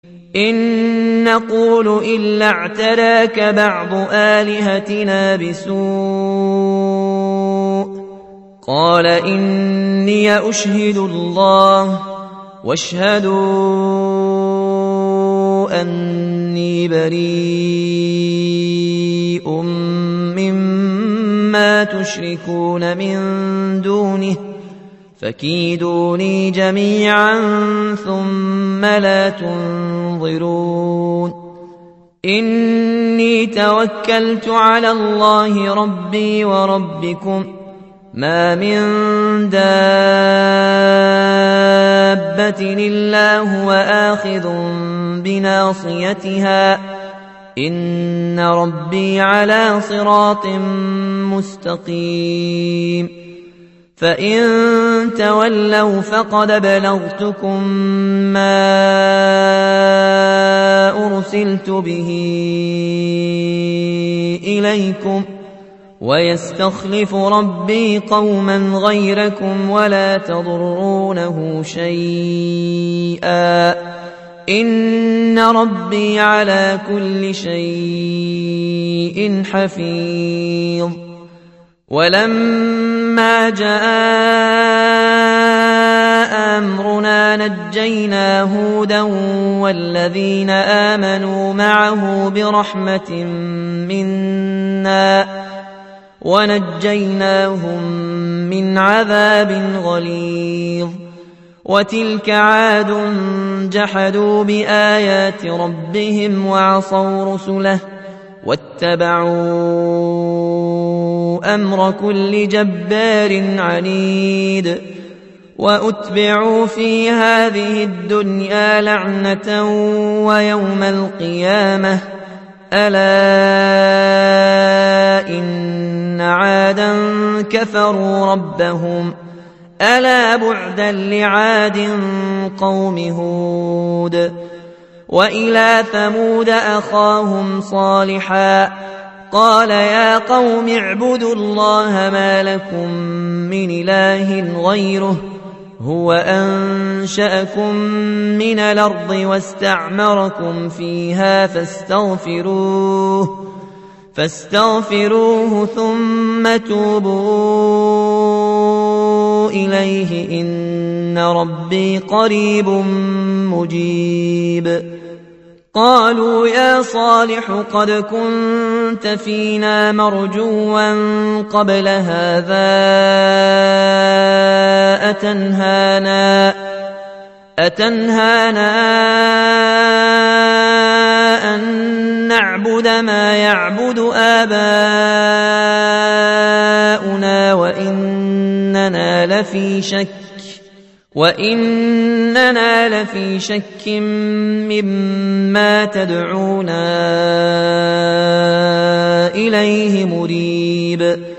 إن نقول إلا اعتراك بعض آلهتنا بسوء قال إني أشهد الله واشهدوا أني بريء مما تشركون من دونه فكيدوني جميعا ثم لا تنظرون إني توكلت على الله ربي وربكم ما من دابة إلا هو آخذ بناصيتها إن ربي على صراط مستقيم فإن تولوا فقد بلغتكم ما أرسلت به إليكم ويستخلف ربي قوما غيركم ولا تضرونه شيئا إن ربي على كل شيء حفيظ ولما جاء أمرنا نجينا هودا والذين آمنوا معه برحمة منا ونجيناهم من عذاب غليظ وتلك عاد جحدوا بآيات ربهم وعصوا رسله واتبعوا أمر كل جبار عنيد وأتبعوا في هذه الدنيا لعنة ويوم القيامة ألا إن عادا كفروا ربهم ألا بعدا لعاد قوم هود وإلى ثمود أخاهم صالحا قال يا قوم اعبدوا الله ما لكم من إله غيره هو أنشأكم من الأرض واستعمركم فيها فاستغفروه ثم توبوا إليه إن ربي قريب مجيب قالوا يا صالح قد كنت فينا مرجوا قبل هذا أتنهانا أن نعبد ما يعبد آباؤنا وإننا لفي شك مما تدعونا إليه مريب